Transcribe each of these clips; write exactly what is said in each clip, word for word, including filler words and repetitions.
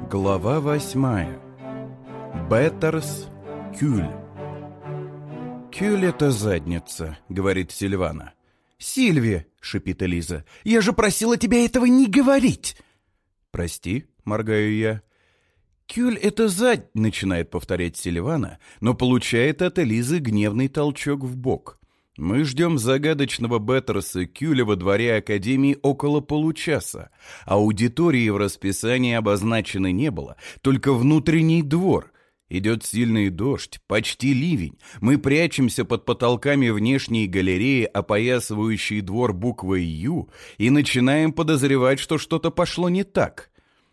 Глава восьмая. Беттерс Кюль. «Кюль — это задница», — говорит Сильвана. «Сильви!» — шипит Элиза. «Я же просила тебя этого не говорить!» «Прости», — моргаю я. «Кюль — это зад...» — начинает повторять Сильвана, но получает от Элизы гневный толчок в бок. Мы ждем загадочного Беттерса Кюля во дворе Академии около получаса. Аудитории в расписании обозначено не было, только внутренний двор. Идет сильный дождь, почти ливень. Мы прячемся под потолками внешней галереи, опоясывающей двор буквой «Ю», и начинаем подозревать, что что-то пошло не так.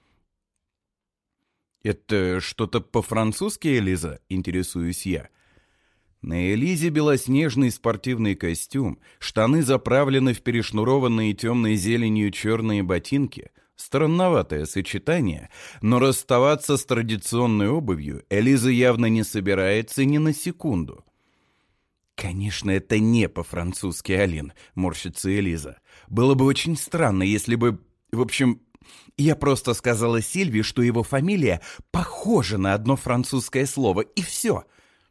«Это что-то по-французски, Элиза?» — интересуюсь я. На Элизе белоснежный спортивный костюм, штаны заправлены в перешнурованные темной зеленью черные ботинки. Странноватое сочетание, но расставаться с традиционной обувью Элиза явно не собирается ни на секунду. «Конечно, это не по-французски, Алин», — морщится Элиза. «Было бы очень странно, если бы... В общем, я просто сказала Сильви, что его фамилия похожа на одно французское слово, и все».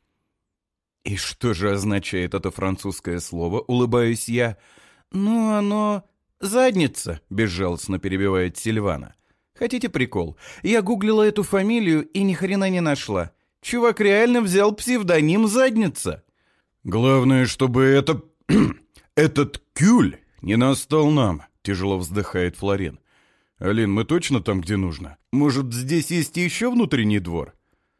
«И что же означает это французское слово?» — улыбаюсь я. «Ну, оно... задница», — безжалостно перебивает Сильвана. «Хотите прикол? Я гуглила эту фамилию и ни хрена не нашла. Чувак реально взял псевдоним «Задница». «Главное, чтобы это... этот Кюль не настал нам», — тяжело вздыхает Флорин. «Алин, мы точно там, где нужно? Может, здесь есть еще внутренний двор?»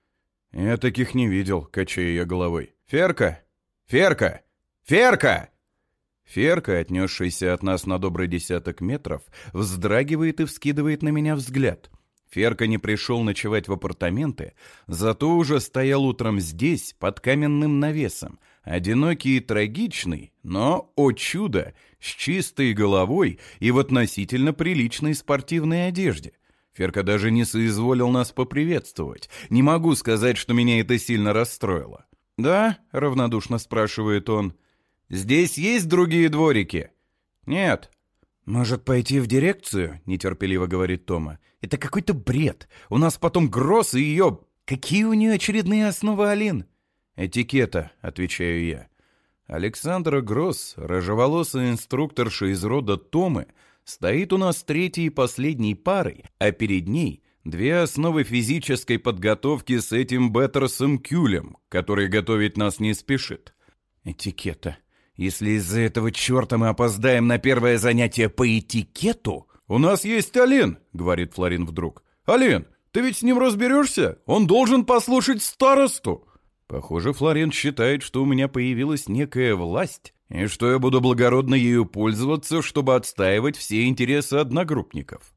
«Я таких не видел», — качаю я головой. «Ферка! Ферка! Ферка!» Ферка, отнесшаяся от нас на добрый десяток метров, вздрагивает и вскидывает на меня взгляд. Ферка не пришел ночевать в апартаменты, зато уже стоял утром здесь, под каменным навесом, одинокий и трагичный, но, о чудо, с чистой головой и в относительно приличной спортивной одежде. Ферка даже не соизволил нас поприветствовать. Не могу сказать, что меня это сильно расстроило. «Да?» — равнодушно спрашивает он. «Здесь есть другие дворики?» «Нет». «Может, пойти в дирекцию?» — нетерпеливо говорит Тома. «Это какой-то бред. У нас потом Гросс и ее... Какие у нее очередные основы, Алин?» «Этикета», — отвечаю я. Александра Гросс, рыжеволосая инструкторша из рода Томы, стоит у нас третьей и последней парой, а перед ней две основы физической подготовки с этим Беттерсом Кюлем, который готовить нас не спешит. Этикета. Если из-за этого черта мы опоздаем на первое занятие по этикету... «У нас есть Алин», — говорит Флорин вдруг. «Алин, ты ведь с ним разберешься? Он должен послушать старосту». Похоже, Флорин считает, что у меня появилась некая власть, и что я буду благородно ею пользоваться, чтобы отстаивать все интересы одногруппников.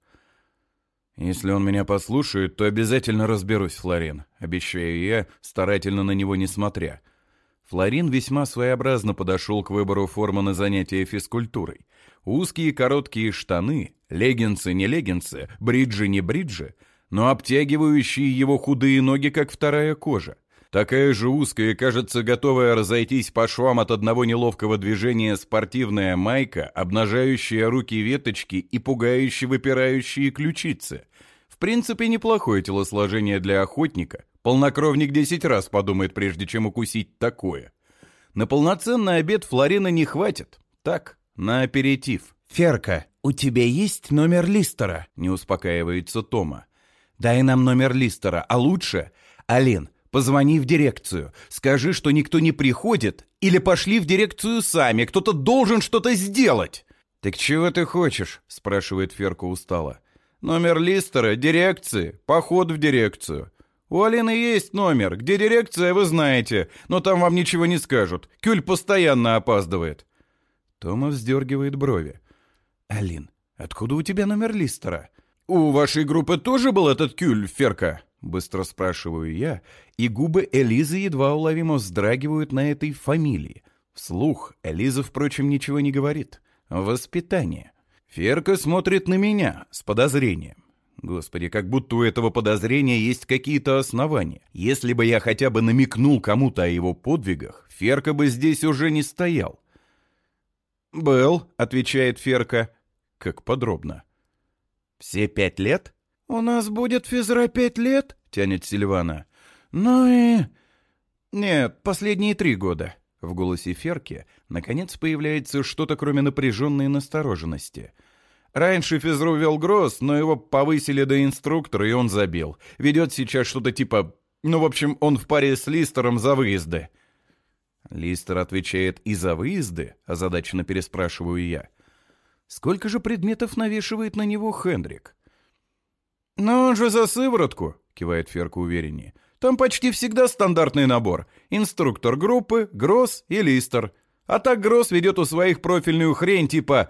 «Если он меня послушает, то обязательно разберусь, Флорин», — обещаю я, старательно на него не смотря. Флорин весьма своеобразно подошел к выбору формы на занятия физкультурой. Узкие короткие штаны, леггинсы не леггинсы, бриджи не бриджи, но обтягивающие его худые ноги, как вторая кожа. Такая же узкая, кажется, готовая разойтись по швам от одного неловкого движения спортивная майка, обнажающая руки веточки и пугающе выпирающие ключицы. В принципе, неплохое телосложение для охотника. Полнокровник десять раз подумает, прежде чем укусить такое. На полноценный обед Флорина не хватит. Так, на аперитив. «Ферка, у тебя есть номер Листера?» — не успокаивается Тома. «Дай нам номер Листера, а лучше... Алин, позвони в дирекцию, скажи, что никто не приходит, или пошли в дирекцию сами, кто-то должен что-то сделать». «Так чего ты хочешь?» — спрашивает Ферка устало. «Номер Листера, дирекции, поход в дирекцию. У Алины есть номер, где дирекция, вы знаете, но там вам ничего не скажут. Кюль постоянно опаздывает». Тома вздергивает брови. «Алин, откуда у тебя номер Листера?» «У вашей группы тоже был этот Кюль, Ферка?» Быстро спрашиваю я, и губы Элизы едва уловимо вздрагивают на этой фамилии. Вслух Элиза, впрочем, ничего не говорит. Воспитание. Ферка смотрит на меня с подозрением. Господи, как будто у этого подозрения есть какие-то основания. Если бы я хотя бы намекнул кому-то о его подвигах, Ферка бы здесь уже не стоял. «Был», — отвечает Ферка. Как подробно. «Все пять лет?» «У нас будет физра пять лет?» — тянет Сильвана. «Ну и...» «Нет, последние три года». В голосе Ферки наконец появляется что-то, кроме напряженной настороженности. «Раньше физру вел Гросс, но его повысили до инструктора, и он забил. Ведет сейчас что-то типа... Ну, в общем, он в паре с Листером за выезды». Листер отвечает «и за выезды?» — озадаченно переспрашиваю я. «Сколько же предметов навешивает на него Хендрик?» «Ну, он же за сыворотку», — кивает Ферка увереннее. «Там почти всегда стандартный набор. Инструктор группы, Гросс и Листер. А так Гросс ведет у своих профильную хрень типа...»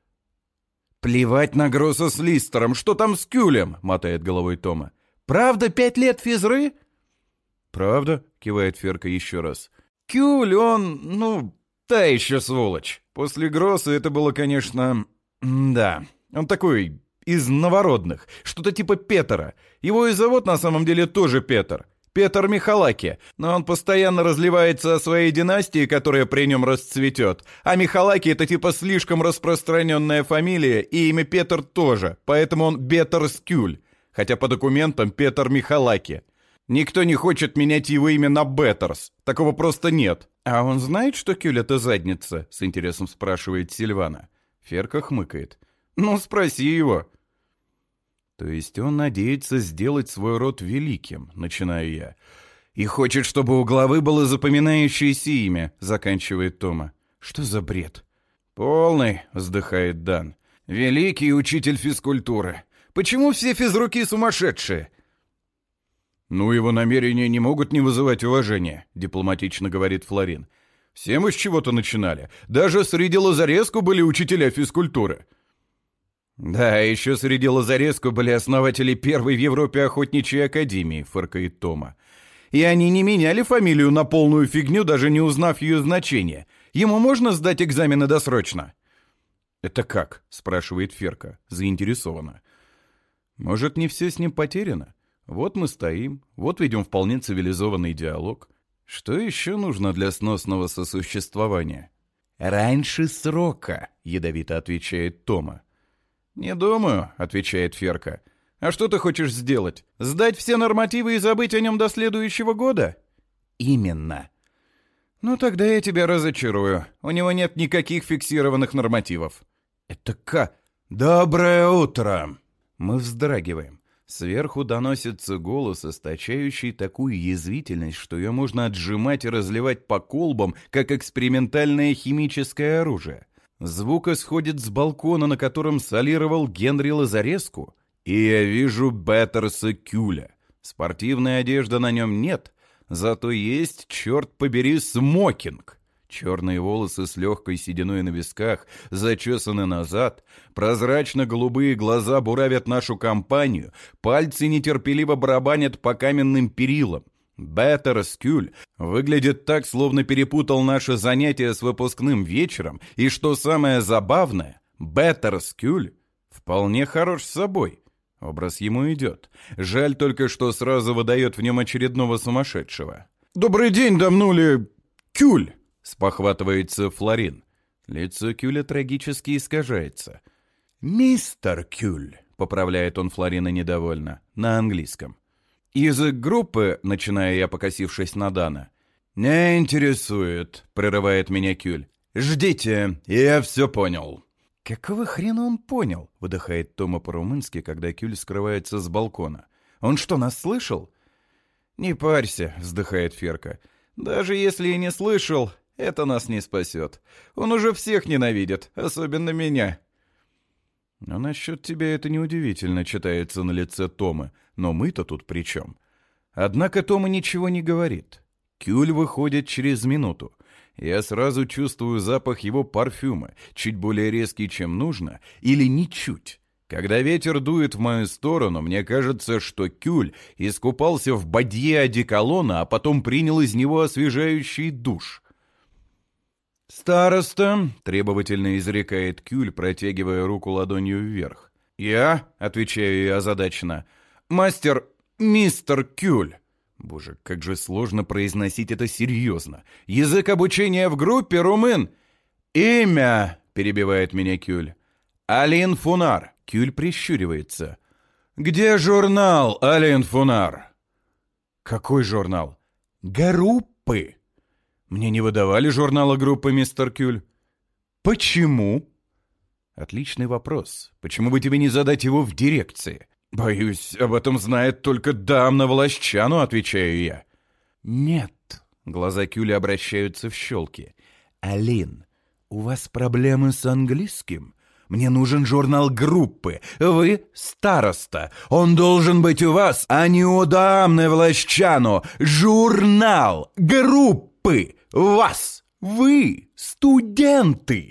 «Плевать на Гросса с Листером, что там с Кюлем?» — мотает головой Тома. «Правда пять лет физры?» «Правда», — кивает Ферка еще раз. «Кюль, он, ну, та еще сволочь. После Гросса это было, конечно... Да, он такой из новородных, что-то типа Петера. Его и зовут на самом деле тоже Петр. Петр Михалаки, но он постоянно разливается о своей династии, которая при нем расцветет. А Михалаки — это типа слишком распространенная фамилия, и имя Петр тоже, поэтому он Беттерскюль, хотя по документам Петр Михалаки. Никто не хочет менять его имя на Беттерс, такого просто нет. А он знает, что Кюль — это задница? С интересом спрашивает Сильвана. Ферка хмыкает. Ну, спроси его. То есть он надеется сделать свой род великим, начинаю я. И хочет, чтобы у главы было запоминающееся имя, заканчивает Тома. Что за бред? Полный, вздыхает Дан. Великий учитель физкультуры. Почему все физруки сумасшедшие? Ну, его намерения не могут не вызывать уважения, дипломатично говорит Флорин. Все мы с чего-то начинали. Даже среди Лазареску были учителя физкультуры. «Да, еще среди Лазареску были основатели первой в Европе охотничьей академии», — фыркает Тома. «И они не меняли фамилию на полную фигню, даже не узнав ее значение. Ему можно сдать экзамены досрочно?» «Это как?» — спрашивает Ферка, заинтересованно. «Может, не все с ним потеряно? Вот мы стоим, вот ведем вполне цивилизованный диалог. Что еще нужно для сносного сосуществования?» «Раньше срока», — ядовито отвечает Тома. «Не думаю», — отвечает Ферка. «А что ты хочешь сделать? Сдать все нормативы и забыть о нем до следующего года?» «Именно». «Ну тогда я тебя разочарую. У него нет никаких фиксированных нормативов». «Это как?» «Доброе утро!» Мы вздрагиваем. Сверху доносится голос, источающий такую язвительность, что ее можно отжимать и разливать по колбам, как экспериментальное химическое оружие. Звук исходит с балкона, на котором солировал Генри Лазареску, и я вижу Беттерса Кюля. Спортивной одежды на нем нет, зато есть, черт побери, смокинг. Черные волосы с легкой сединой на висках зачесаны назад, прозрачно-голубые глаза буравят нашу компанию, пальцы нетерпеливо барабанят по каменным перилам. Беттерс Кюль выглядит так, словно перепутал наше занятие с выпускным вечером, и, что самое забавное, Беттерс Кюль вполне хорош с собой. Образ ему идет. Жаль только, что сразу выдает в нем очередного сумасшедшего. «Добрый день, дамнули Кюль!» — спохватывается Флорин. Лицо Кюля трагически искажается. «Мистер Кюль», — поправляет он Флорина недовольно, на английском. «Язык группы», — начиная я, покосившись на Дана. «Не интересует», — прерывает меня Кюль. «Ждите, я все понял». «Какого хрена он понял?» — выдыхает Тома по-румынски, когда Кюль скрывается с балкона. «Он что, нас слышал?» «Не парься», — вздыхает Ферка. «Даже если и не слышал, это нас не спасет. Он уже всех ненавидит, особенно меня». «А насчет тебя это неудивительно», — читается на лице Томы. «Но мы-то тут при чем?» Однако Тома ничего не говорит. Кюль выходит через минуту. Я сразу чувствую запах его парфюма, чуть более резкий, чем нужно, или ничуть. Когда ветер дует в мою сторону, мне кажется, что Кюль искупался в бадье одеколона, а потом принял из него освежающий душ. «Староста», — требовательно изрекает Кюль, протягивая руку ладонью вверх. «Я», — отвечаю я озадаченно, — «мастер, мистер Кюль». Боже, как же сложно произносить это серьезно. «Язык обучения в группе румын». «Имя», — перебивает меня Кюль. «Алин Фунар». Кюль прищуривается. «Где журнал, Ален Фунар?» «Какой журнал?» «Группы». «Мне не выдавали журнала группы, мистер Кюль». «Почему?» «Отличный вопрос. Почему бы тебе не задать его в дирекции?» «Боюсь, об этом знает только дамна Влащану», — отвечаю я. «Нет». Глаза Кюля обращаются в щелки. «Алин, у вас проблемы с английским? Мне нужен журнал группы. Вы староста. Он должен быть у вас, а не у дамны Влащану. Журнал группы. Вас. Вы. Студенты.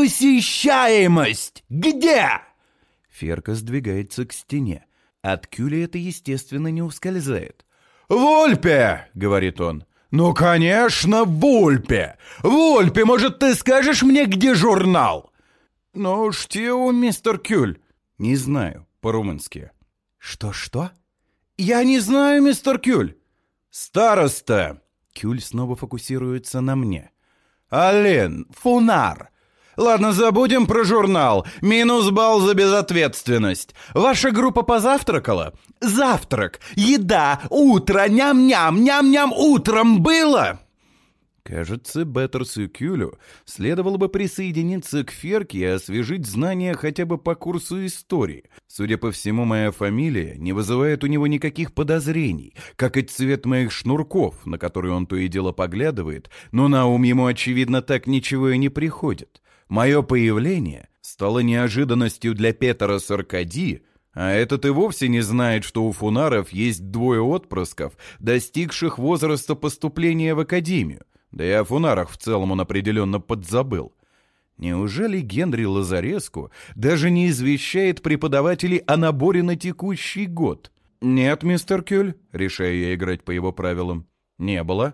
Посещаемость. Где?» Ферка сдвигается к стене. От Кюля это, естественно, не ускользает. «Вольпе!» — говорит он. «Ну, конечно, Вольпе! Вольпе, может, ты скажешь мне, где журнал?» «Ну, что, мистер Кюль?» «Не знаю, по-румынски». «Что-что?» «Я не знаю, мистер Кюль». «Староста!» Кюль снова фокусируется на мне. «Ален, Фунар! Ладно, забудем про журнал. Минус балл за безответственность. Ваша группа позавтракала? Завтрак, еда, утро, ням-ням, ням-ням утром было?» Кажется, Беттерсу Кюлю следовало бы присоединиться к Ферке и освежить знания хотя бы по курсу истории. Судя по всему, моя фамилия не вызывает у него никаких подозрений, как и цвет моих шнурков, на которые он то и дело поглядывает, но на ум ему, очевидно, так ничего и не приходит. Мое появление стало неожиданностью для Петера Саркади, а этот и вовсе не знает, что у Фунаров есть двое отпрысков, достигших возраста поступления в академию. Да и о Фунарах в целом он определенно подзабыл. Неужели Генри Лазареску даже не извещает преподавателей о наборе на текущий год? «Нет, мистер Кюль», — решаю я играть по его правилам. «Не было».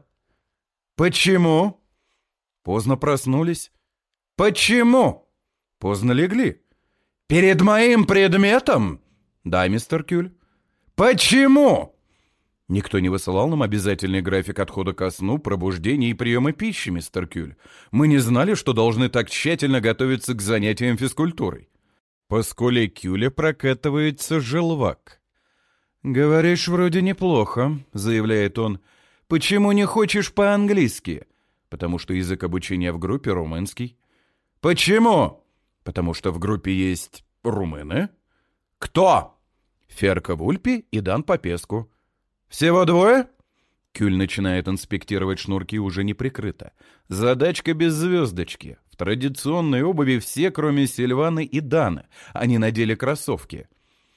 «Почему?» «Поздно проснулись». «Почему?» «Поздно легли». «Перед моим предметом?» «Да, мистер Кюль». «Почему?» «Никто не высылал нам обязательный график отхода ко сну, пробуждения и приема пищи, мистер Кюль. Мы не знали, что должны так тщательно готовиться к занятиям физкультурой». По скуле Кюля прокатывается желвак. «Говоришь, вроде неплохо», — заявляет он. «Почему не хочешь по-английски?» «Потому что язык обучения в группе румынский». «Почему?» «Потому что в группе есть румыны». «Кто?» «Ферка Вульпи и Дан Попеску». «Всего двое?» Кюль начинает инспектировать шнурки уже не прикрыто. Задачка без звездочки. В традиционной обуви все, кроме Сильваны и Дана. Они надели кроссовки.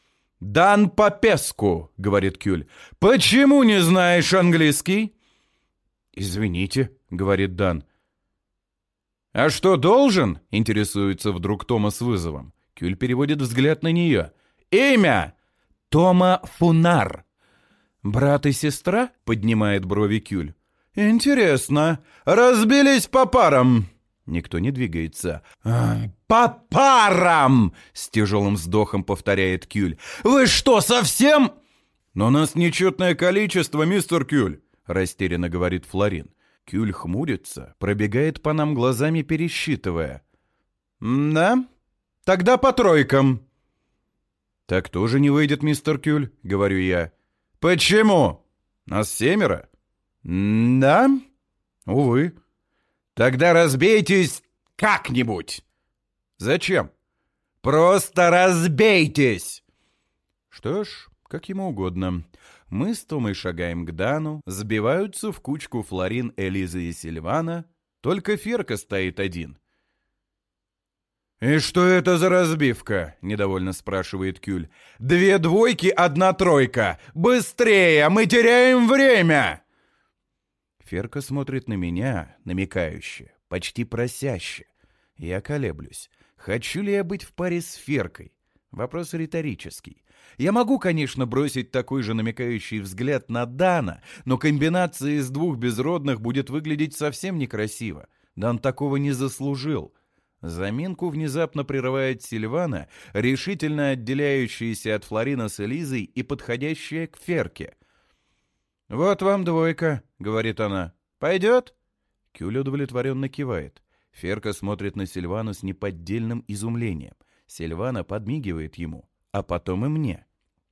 «Дан Попеску», — говорит Кюль. «Почему не знаешь английский?» «Извините», — говорит Дан. «А что, должен?» — интересуется вдруг Тома с вызовом. Кюль переводит взгляд на нее. «Имя?» «Тома Фунар». «Брат и сестра?» — поднимает брови Кюль. «Интересно. Разбились по парам?» Никто не двигается. «По парам!» — с тяжелым вздохом повторяет Кюль. «Вы что, совсем?» «Но нас нечетное количество, мистер Кюль», — растерянно говорит Флорин. Кюль хмурится, пробегает по нам глазами, пересчитывая. «Да? Тогда по тройкам». «Так тоже не выйдет, мистер Кюль», — говорю я. «Почему?» «Нас семеро». «Да?» «Увы». «Тогда разбейтесь как-нибудь». «Зачем?» «Просто разбейтесь». Что ж, как ему угодно. Мы с Томой шагаем к Дану, сбиваются в кучку Флорин, Элиза и Сильвана. Только Ферка стоит один. «И что это за разбивка?» — недовольно спрашивает Кюль. «Две двойки, одна тройка! Быстрее! Мы теряем время!» Ферка смотрит на меня, намекающе, почти просяще. Я колеблюсь. Хочу ли я быть в паре с Феркой? Вопрос риторический. Я могу, конечно, бросить такой же намекающий взгляд на Дана, но комбинация из двух безродных будет выглядеть совсем некрасиво. Дан такого не заслужил. Заминку внезапно прерывает Сильвана, решительно отделяющаяся от Флорина с Элизой и подходящая к Ферке. «Вот вам двойка», — говорит она. «Пойдет?» Кюль удовлетворенно кивает. Ферка смотрит на Сильвану с неподдельным изумлением. Сильвана подмигивает ему, а потом и мне.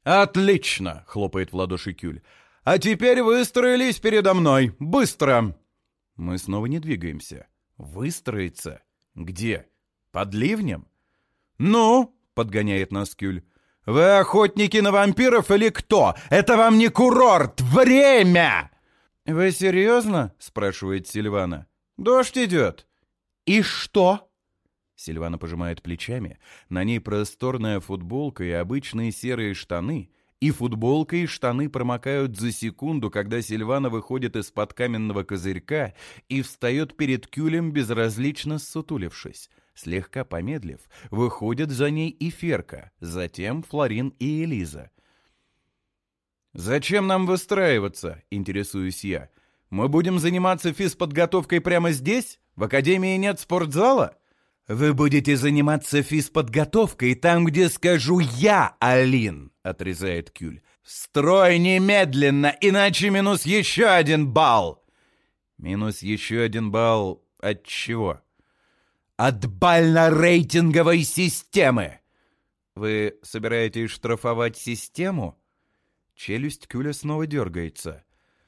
«Отлично!» — хлопает в ладоши Кюль. «А теперь выстроились передо мной! Быстро!» Мы снова не двигаемся. «Выстроиться? Где? Под ливнем?» «Ну?» — подгоняет нас Кюль. «Вы охотники на вампиров или кто? Это вам не курорт! Время!» «Вы серьезно?» — спрашивает Сильвана. «Дождь идет». «И что?» Сильвана пожимает плечами. На ней просторная футболка и обычные серые штаны. И футболка, и штаны промокают за секунду, когда Сильвана выходит из-под каменного козырька и встает перед Кюлем, безразлично ссутулившись. Слегка помедлив, выходят за ней и Ферка, затем Флорин и Элиза. «Зачем нам выстраиваться?» — интересуюсь я. «Мы будем заниматься физподготовкой прямо здесь? В академии нет спортзала?» «Вы будете заниматься физподготовкой там, где скажу я, Алин», — отрезает Кюль. «Строй немедленно, иначе минус еще один балл!» «Минус еще один балл от чего?» «От бально-рейтинговой системы!» «Вы собираетесь штрафовать систему?» Челюсть Кюля снова дергается.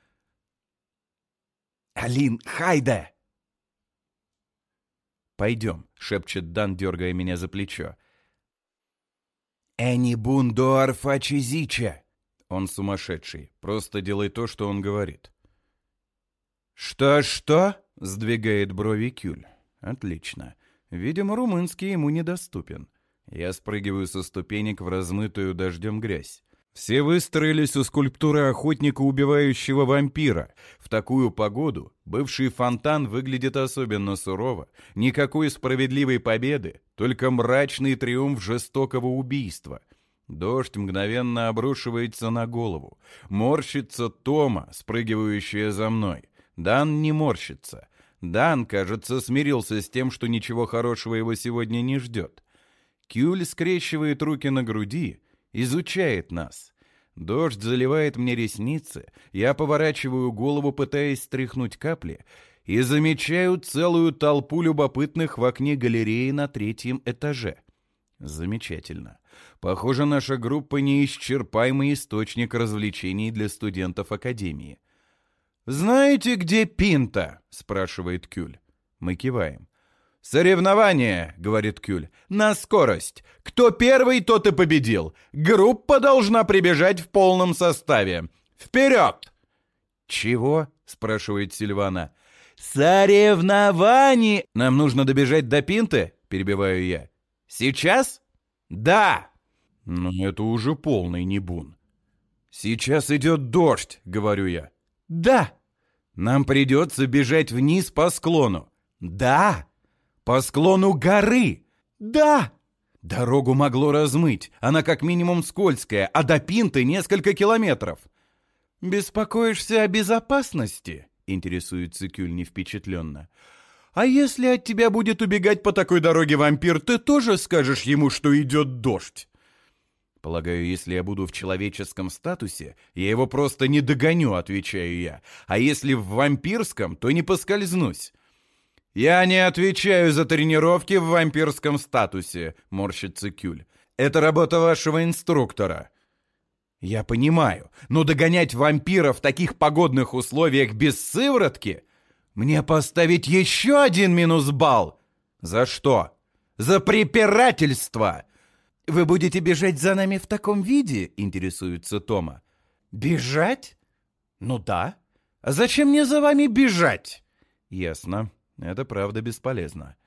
«Алин, хайда!» «Пойдем», — шепчет Дан, дергая меня за плечо. «Эни бундуар фачизича!» Он сумасшедший, просто делай то, что он говорит. «Что-что?» — сдвигает брови Кюль. «Отлично. Видимо, румынский ему недоступен. Я спрыгиваю со ступенек в размытую дождем грязь. Все выстроились у скульптуры охотника, убивающего вампира. В такую погоду бывший фонтан выглядит особенно сурово. Никакой справедливой победы, только мрачный триумф жестокого убийства. Дождь мгновенно обрушивается на голову. Морщится Тома, спрыгивающая за мной. Дан не морщится. Дан, кажется, смирился с тем, что ничего хорошего его сегодня не ждет. Кюль скрещивает руки на груди, изучает нас. Дождь заливает мне ресницы, я поворачиваю голову, пытаясь стряхнуть капли, и замечаю целую толпу любопытных в окне галереи на третьем этаже. Замечательно. Похоже, наша группа неисчерпаемый источник развлечений для студентов академии. «Знаете, где Пинта?» — спрашивает Кюль. Мы киваем. «Соревнование», — говорит Кюль, — «на скорость. Кто первый, тот и победил. Группа должна прибежать в полном составе. Вперед!» «Чего?» — спрашивает Сильвана. «Соревнование!» «Нам нужно добежать до Пинты?» — перебиваю я. «Сейчас?» «Да!» «Но это уже полный небун». «Сейчас идет дождь», — говорю я. «Да!» «Нам придется бежать вниз по склону». «Да!» «По склону горы!» «Да!» Дорогу могло размыть, она как минимум скользкая, а до Пинты несколько километров. «Беспокоишься о безопасности?» — интересуется Кюль невпечатленно. «А если от тебя будет убегать по такой дороге вампир, ты тоже скажешь ему, что идет дождь?» «Полагаю, если я буду в человеческом статусе, я его просто не догоню», — отвечаю я. «А если в вампирском, то не поскользнусь». «Я не отвечаю за тренировки в вампирском статусе», — морщится Кюль. «Это работа вашего инструктора». «Я понимаю, но догонять вампира в таких погодных условиях без сыворотки? Мне поставить еще один минус-балл?» «За что?» «За препирательство!» «Вы будете бежать за нами в таком виде?» — интересуется Тома. «Бежать? Ну да. А зачем мне за вами бежать?» «Ясно. Это правда бесполезно».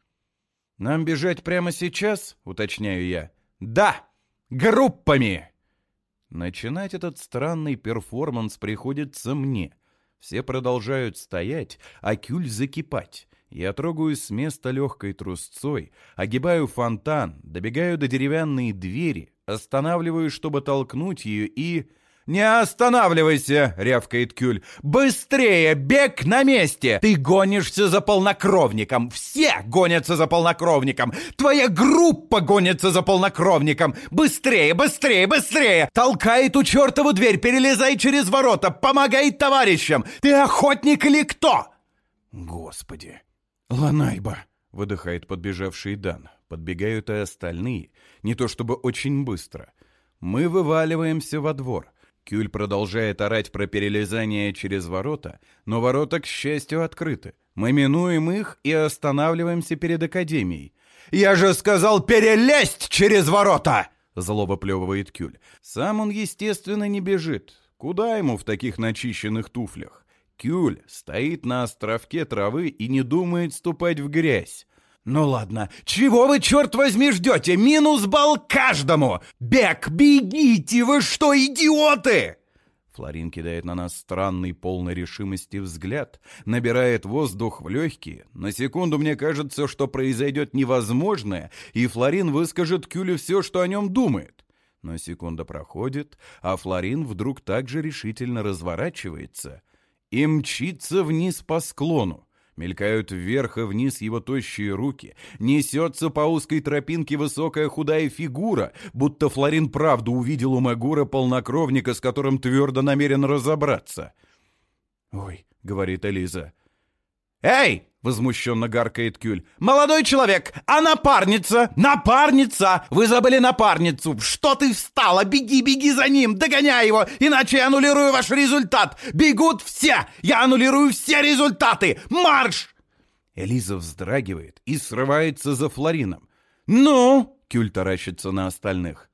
«Нам бежать прямо сейчас?» — уточняю я. «Да! Группами!» Начинать этот странный перформанс приходится мне. Все продолжают стоять, а Кюль закипать. Я трогаюсь с места легкой трусцой, огибаю фонтан, добегаю до деревянной двери, останавливаюсь, чтобы толкнуть ее, и... «Не останавливайся!» — рявкает Кюль. «Быстрее! Бег на месте! Ты гонишься за полнокровником! Все гонятся за полнокровником! Твоя группа гонится за полнокровником! Быстрее, быстрее, быстрее! Толкай эту чертову дверь! Перелезай через ворота! Помогай товарищам! Ты охотник или кто?» «Господи! Ланайба!» — выдыхает подбежавший Дан. Подбегают и остальные. Не то чтобы очень быстро. Мы вываливаемся во двор. Кюль продолжает орать про перелезание через ворота, но ворота, к счастью, открыты. Мы минуем их и останавливаемся перед академией. «Я же сказал перелезть через ворота!» — зло выплевывает Кюль. Сам он, естественно, не бежит. Куда ему в таких начищенных туфлях? Кюль стоит на островке травы и не думает ступать в грязь. «Ну ладно, чего вы, черт возьми, ждете? Минус балл каждому! Бег, бегите! Вы что, идиоты?» Флорин кидает на нас странный, полной решимости взгляд, набирает воздух в легкие. На секунду мне кажется, что произойдет невозможное, и Флорин выскажет Кюлю все, что о нем думает. Но секунда проходит, а Флорин вдруг так же решительно разворачивается и мчится вниз по склону. Мелькают вверх и вниз его тощие руки. Несется по узкой тропинке высокая худая фигура, будто Флорин правду увидел у Магура полнокровника, с которым твердо намерен разобраться. «Ой», — говорит Элиза. «Эй!» — возмущенно гаркает Кюль. «Молодой человек! А напарница? Напарница! Вы забыли напарницу! Что ты встала? Беги, беги за ним! Догоняй его! Иначе я аннулирую ваш результат! Бегут все! Я аннулирую все результаты! Марш!» Элиза вздрагивает и срывается за Флорином. «Ну?» — Кюль таращится на остальных.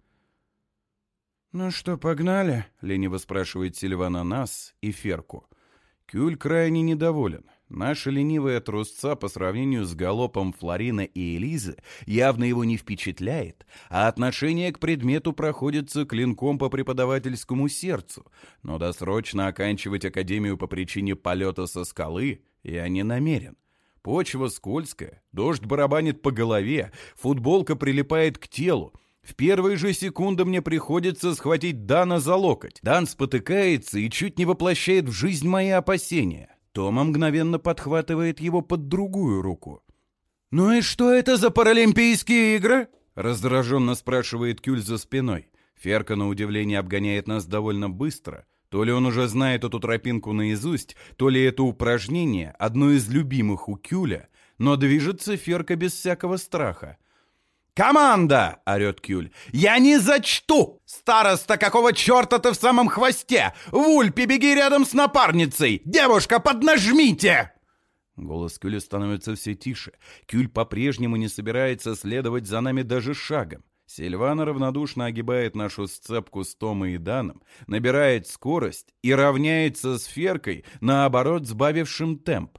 «Ну что, погнали?» — лениво спрашивает Сильвана нас и Ферку. Кюль крайне недоволен. Наша ленивая трусца по сравнению с галопом Флорина и Элизы явно его не впечатляет, а отношение к предмету проходится клинком по преподавательскому сердцу. Но досрочно оканчивать академию по причине полета со скалы я не намерен. Почва скользкая, дождь барабанит по голове, футболка прилипает к телу. В первые же секунды мне приходится схватить Дана за локоть. Дан спотыкается и чуть не воплощает в жизнь мои опасения. Тома мгновенно подхватывает его под другую руку. «Ну и что это за паралимпийские игры?» — раздраженно спрашивает Кюль за спиной. Ферка, на удивление, обгоняет нас довольно быстро. То ли он уже знает эту тропинку наизусть, то ли это упражнение, одно из любимых у Кюля, но движется Ферка без всякого страха. «Команда!» — орет Кюль. «Я не зачту! Староста, какого черта ты в самом хвосте? Вульпи, беги рядом с напарницей! Девушка, поднажмите!» Голос Кюля становится все тише. Кюль по-прежнему не собирается следовать за нами даже шагом. Сильвана равнодушно огибает нашу сцепку с Томой и Даном, набирает скорость и равняется с Феркой, наоборот, сбавившим темп.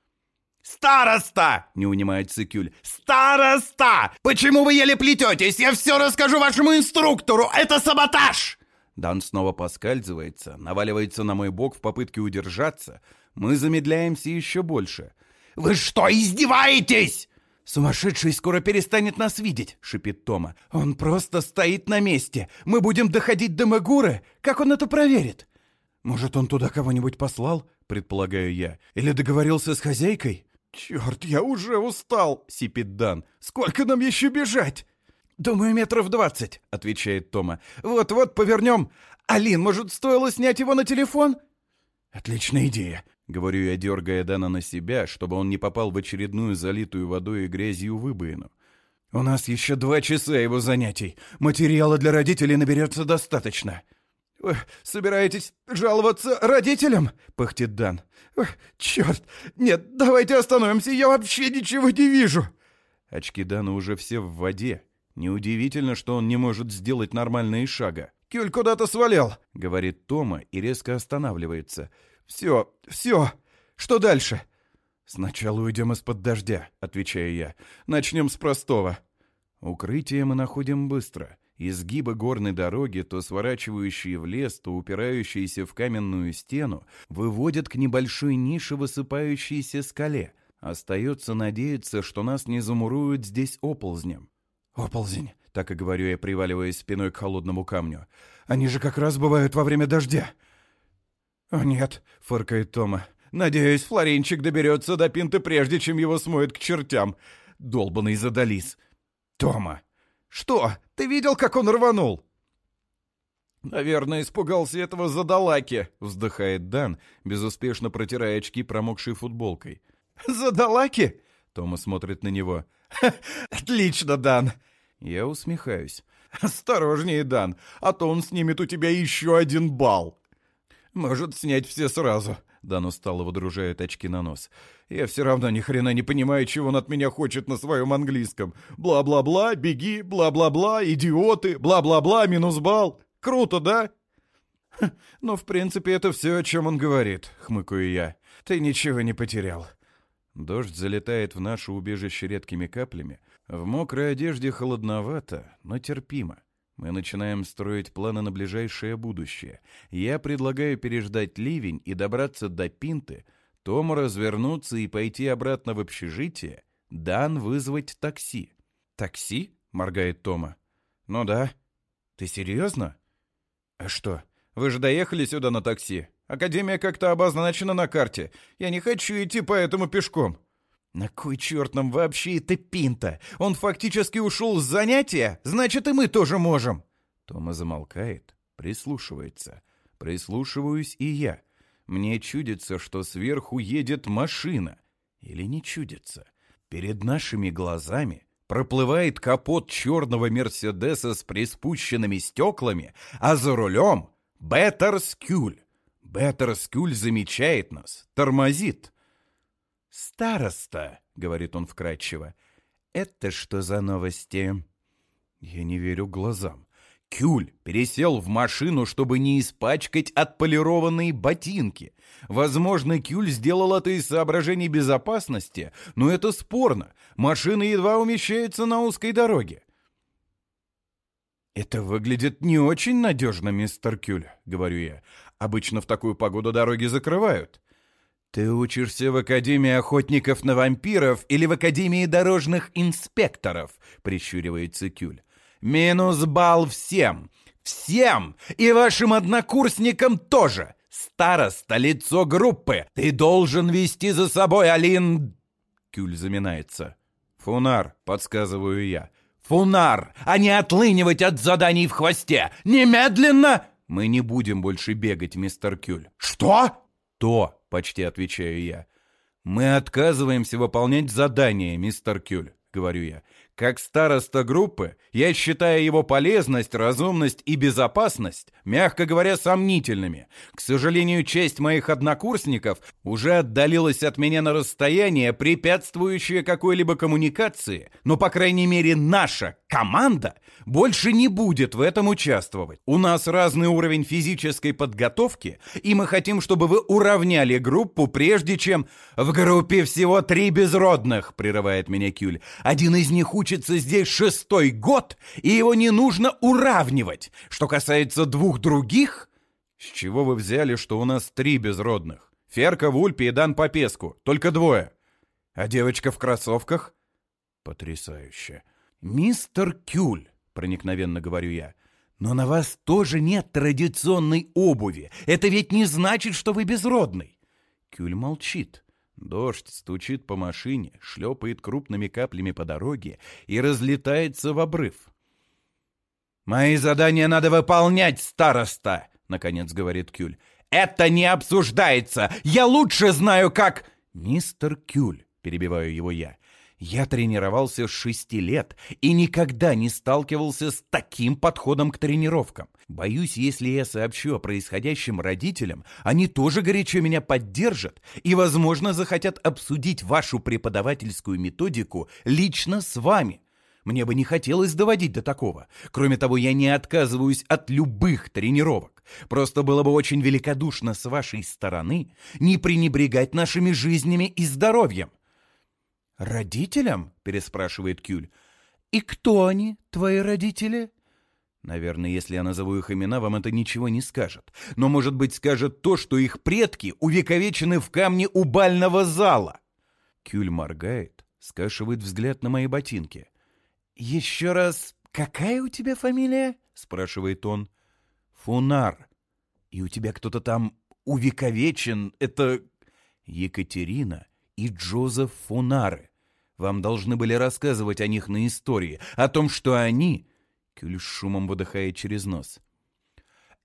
«Староста!» — не унимается Кюль. «Староста! Почему вы еле плететесь? Я все расскажу вашему инструктору! Это саботаж!» Дан снова поскальзывается, наваливается на мой бок в попытке удержаться. Мы замедляемся еще больше. «Вы что, издеваетесь?» «Сумасшедший скоро перестанет нас видеть», — шипит Тома. «Он просто стоит на месте. Мы будем доходить до Магуры. Как он это проверит?» «Может, он туда кого-нибудь послал?» — предполагаю я. «Или договорился с хозяйкой?» «Черт, я уже устал!» — сипит Дан. «Сколько нам еще бежать?» «Думаю, метров двадцать», — отвечает Тома. «Вот-вот, повернем. Алин, может, стоило снять его на телефон?» «Отличная идея», — говорю я, дергая Дана на себя, чтобы он не попал в очередную залитую водой и грязью выбоину. «У нас еще два часа его занятий. Материала для родителей наберется достаточно». «Вы собираетесь жаловаться родителям?» — пыхтит Дан. «Черт! Нет, давайте остановимся, я вообще ничего не вижу!» Очки Дана уже все в воде. Неудивительно, что он не может сделать нормально и шага. «Кюль куда-то свалил!» — говорит Тома и резко останавливается. «Все, все! Что дальше?» «Сначала уйдем из-под дождя», — отвечаю я. «Начнем с простого». Укрытие мы находим быстро. Изгибы горной дороги, то сворачивающие в лес, то упирающиеся в каменную стену, выводят к небольшой нише высыпающейся скале. Остается надеяться, что нас не замуруют здесь оползнем. «Оползень», — так и говорю я, приваливаясь спиной к холодному камню. «Они же как раз бывают во время дождя». «О нет», — фыркает Тома. «Надеюсь, Флоринчик доберется до Пинты, прежде чем его смоет к чертям. Долбаный задалис». «Тома!» «Что? Ты видел, как он рванул?» «Наверное, испугался этого задалаки», — вздыхает Дан, безуспешно протирая очки промокшей футболкой. «Задалаки?» Тома смотрит на него. «Отлично, Дан!» Я усмехаюсь. «Осторожнее, Дан, а то он снимет у тебя еще один балл». «Может, снять все сразу». Дан устало водружает очки на нос. «Я все равно ни хрена не понимаю, чего он от меня хочет на своем английском. Бла-бла-бла, беги, бла-бла-бла, идиоты, бла-бла-бла, минус балл. Круто, да?» «Ну, в принципе, это все, о чем он говорит», — хмыкаю я. «Ты ничего не потерял». Дождь залетает в наше убежище редкими каплями. В мокрой одежде холодновато, но терпимо. Мы начинаем строить планы на ближайшее будущее. Я предлагаю переждать ливень и добраться до Пинты, Тому развернуться и пойти обратно в общежитие, Дан вызвать такси. «Такси?» — моргает Тома. «Ну да». «Ты серьезно?» «А что, вы же доехали сюда на такси? Академия как-то обозначена на карте. Я не хочу идти поэтому пешком». «На кой черт нам вообще это Пинта? Он фактически ушел с занятия? Значит, и мы тоже можем!» Тома замолкает, прислушивается. Прислушиваюсь и я. Мне чудится, что сверху едет машина. Или не чудится? Перед нашими глазами проплывает капот черного Мерседеса с приспущенными стеклами, а за рулем Беттерскюль. Беттерскюль замечает нас, тормозит. «Староста», — говорит он вкратчиво, — «это что за новости?» Я не верю глазам. Кюль пересел в машину, чтобы не испачкать отполированные ботинки. Возможно, Кюль сделал это из соображений безопасности, но это спорно. Машина едва умещается на узкой дороге. «Это выглядит не очень надежно, мистер Кюль», — говорю я. «Обычно в такую погоду дороги закрывают». «Ты учишься в Академии охотников на вампиров или в Академии дорожных инспекторов?» — прищуривается Кюль. «Минус балл всем! Всем! И вашим однокурсникам тоже! Староста, лицо группы! Ты должен вести за собой, Алин...» Кюль заминается. «Фунар», — подсказываю я. «Фунар, а не отлынивать от заданий в хвосте! Немедленно!» «Мы не будем больше бегать, мистер Кюль». «Что?» «То», — почти отвечаю я. «Мы отказываемся выполнять задания, мистер Кюль», — говорю я. «Как староста группы, я считаю его полезность, разумность и безопасность, мягко говоря, сомнительными. К сожалению, часть моих однокурсников уже отдалилась от меня на расстояние, препятствующее какой-либо коммуникации, но, по крайней мере, наша команда больше не будет в этом участвовать. У нас разный уровень физической подготовки, и мы хотим, чтобы вы уравняли группу, прежде чем... В группе всего три безродных», — прерывает меня Кюль. «Один из них учится здесь шестой год, и его не нужно уравнивать. Что касается двух других...» «С чего вы взяли, что у нас три безродных? Ферка, Вульпи и Дан Попеску. Только двое. А девочка в кроссовках?» «Потрясающе». «Мистер Кюль», — проникновенно говорю я, — «но на вас тоже нет традиционной обуви. Это ведь не значит, что вы безродный». Кюль молчит. Дождь стучит по машине, шлепает крупными каплями по дороге и разлетается в обрыв. «Мои задания надо выполнять, староста!» — наконец говорит Кюль. «Это не обсуждается! Я лучше знаю, как...» «Мистер Кюль», — перебиваю его я, — «я тренировался с шести лет и никогда не сталкивался с таким подходом к тренировкам. Боюсь, если я сообщу о происходящем родителям, они тоже горячо меня поддержат и, возможно, захотят обсудить вашу преподавательскую методику лично с вами. Мне бы не хотелось доводить до такого. Кроме того, я не отказываюсь от любых тренировок. Просто было бы очень великодушно с вашей стороны не пренебрегать нашими жизнями и здоровьем». «Родителям?» — переспрашивает Кюль. «И кто они, твои родители?» Наверное, если я назову их имена, вам это ничего не скажет. Но, может быть, скажет то, что их предки увековечены в камне у бального зала. Кюль моргает, скашивает взгляд на мои ботинки. «Еще раз, какая у тебя фамилия?» — спрашивает он. «Фунар. И у тебя кто-то там увековечен. Это Екатерина и Джозеф Фунары. Вам должны были рассказывать о них на истории, о том, что они...» Кюль с шумом выдыхает через нос.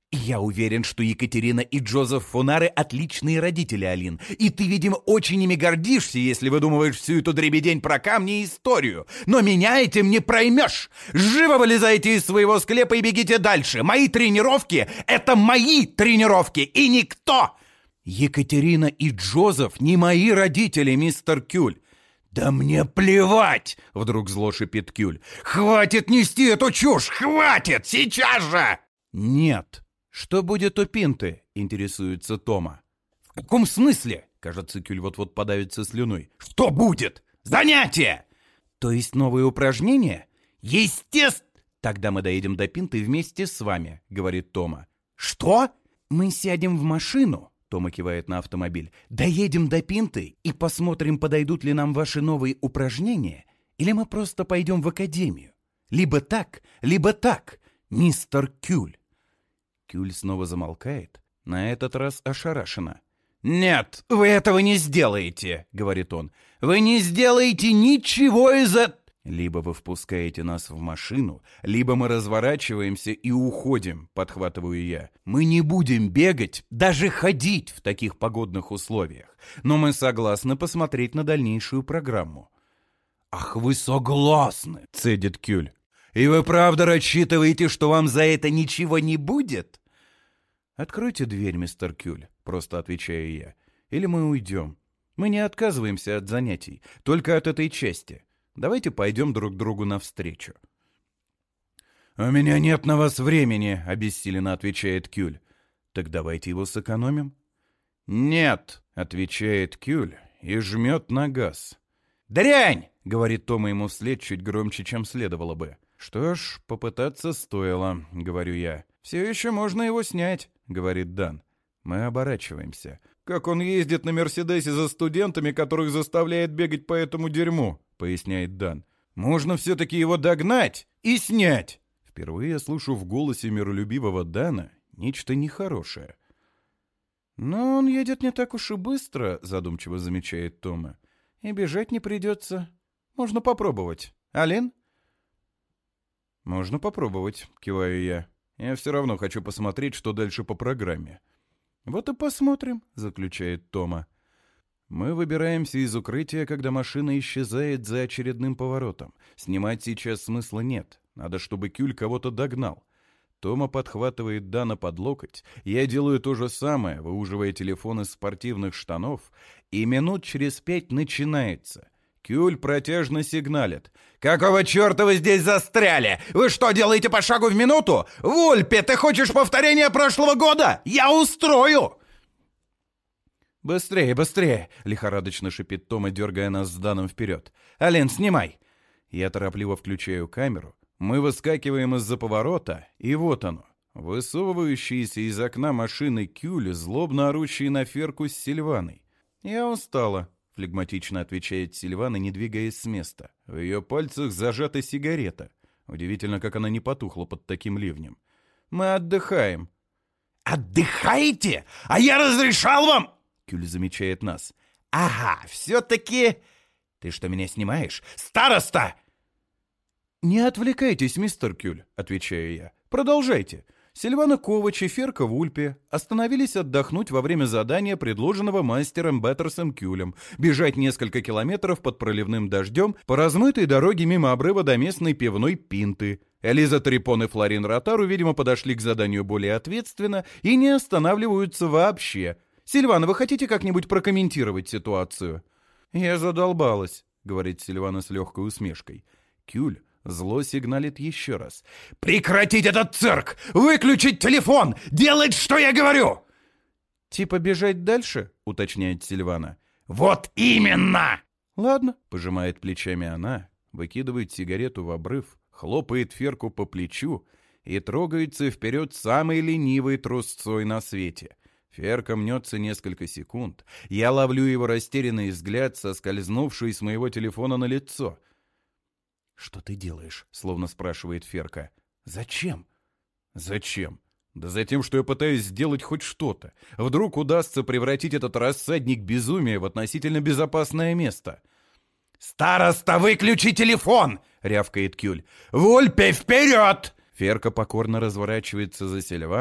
«Я уверен, что Екатерина и Джозеф Фонары отличные родители, Алин. И ты, видимо, очень ими гордишься, если выдумываешь всю эту дребедень про камни и историю. Но меня этим не проймешь! Живо вылезайте из своего склепа и бегите дальше! Мои тренировки — это мои тренировки, и никто!» «Екатерина и Джозеф не мои родители, мистер Кюль!» «Да мне плевать!» — вдруг зло шипит Кюль. «Хватит нести эту чушь! Хватит! Сейчас же!» «Нет!» «Что будет у Пинты?» — интересуется Тома. «В каком смысле?» — кажется, Кюль вот-вот подавится слюной. «Что будет? Занятие!» «То есть новые упражнения?» «Естественно!» «Тогда мы доедем до Пинты вместе с вами», — говорит Тома. «Что?» «Мы сядем в машину», — Тома кивает на автомобиль, «доедем до Пинты и посмотрим, подойдут ли нам ваши новые упражнения, или мы просто пойдем в академию. Либо так, либо так, мистер Кюль». Кюль снова замолкает, на этот раз ошарашенно. «Нет, вы этого не сделаете», — говорит он. «Вы не сделаете ничего из этого. Либо вы впускаете нас в машину, либо мы разворачиваемся и уходим», — подхватываю я. «Мы не будем бегать, даже ходить в таких погодных условиях, но мы согласны посмотреть на дальнейшую программу». «Ах, вы согласны», — цедит Кюль. «И вы правда рассчитываете, что вам за это ничего не будет?» «Откройте дверь, мистер Кюль», — просто отвечаю я. «Или мы уйдем. Мы не отказываемся от занятий, только от этой части. Давайте пойдем друг другу навстречу». «У меня нет на вас времени», — обессиленно отвечает Кюль. «Так давайте его сэкономим». «Нет», — отвечает Кюль и жмет на газ. «Дрянь!» — говорит Тома ему вслед чуть громче, чем следовало бы. «Что ж, попытаться стоило», — говорю я. «Все еще можно его снять», — говорит Дан. Мы оборачиваемся. «Как он ездит на Мерседесе за студентами, которых заставляет бегать по этому дерьму», — поясняет Дан. «Можно все-таки его догнать и снять». Впервые я слышу в голосе миролюбивого Дана нечто нехорошее. «Но он едет не так уж и быстро», — задумчиво замечает Тома. «И бежать не придется. Можно попробовать. Алин?» «Можно попробовать», — киваю я. «Я все равно хочу посмотреть, что дальше по программе». «Вот и посмотрим», — заключает Тома. Мы выбираемся из укрытия, когда машина исчезает за очередным поворотом. Снимать сейчас смысла нет. Надо, чтобы Кюль кого-то догнал. Тома подхватывает Дана под локоть. Я делаю то же самое, выуживая телефон из спортивных штанов. И минут через пять начинается. Кюль протяжно сигналит. «Какого черта вы здесь застряли? Вы что, делаете по шагу в минуту? Вульпе, ты хочешь повторения прошлого года? Я устрою!» «Быстрее, быстрее!» — лихорадочно шипит Тома, дергая нас с Даном вперед. «Ален, снимай!» Я торопливо включаю камеру. Мы выскакиваем из-за поворота, и вот оно. Высовывающийся из окна машины Кюль, злобно орущий на Ферку с Сильваной. «Я устала», — флегматично отвечает Сильвана, не двигаясь с места. В ее пальцах зажата сигарета. Удивительно, как она не потухла под таким ливнем. «Мы отдыхаем». «Отдыхаете? А я разрешал вам...» Кюль замечает нас. «Ага, все-таки... Ты что, меня снимаешь? Староста!» «Не отвлекайтесь, мистер Кюль», — отвечаю я. «Продолжайте. Сильвана Ковач и Ферка Вульпе остановились отдохнуть во время задания, предложенного мастером Беттерсом Кюлем, бежать несколько километров под проливным дождем по размытой дороге мимо обрыва до местной пивной Пинты. Элиза Трипон и Флорин Ротару, видимо, подошли к заданию более ответственно и не останавливаются вообще. Сильвана, вы хотите как-нибудь прокомментировать ситуацию?» «Я задолбалась», — говорит Сильвана с легкой усмешкой. Кюль зло сигналит еще раз. «Прекратить этот цирк! Выключить телефон! Делать, что я говорю!» «Типа бежать дальше?» — уточняет Сильвана. «Вот именно!» «Ладно», — пожимает плечами она, выкидывает сигарету в обрыв, хлопает Ферку по плечу и трогается вперед самой ленивой трусцой на свете. Ферка мнется несколько секунд. Я ловлю его растерянный взгляд, соскользнувший с моего телефона на лицо. «Что ты делаешь?» — словно спрашивает Ферка. «Зачем?» «Зачем? Да за тем, что я пытаюсь сделать хоть что-то. Вдруг удастся превратить этот рассадник безумия в относительно безопасное место». «Староста, выключи телефон!» — рявкает Кюль. «Вульпе, вперед!» Ферка покорно разворачивается за Сильваной,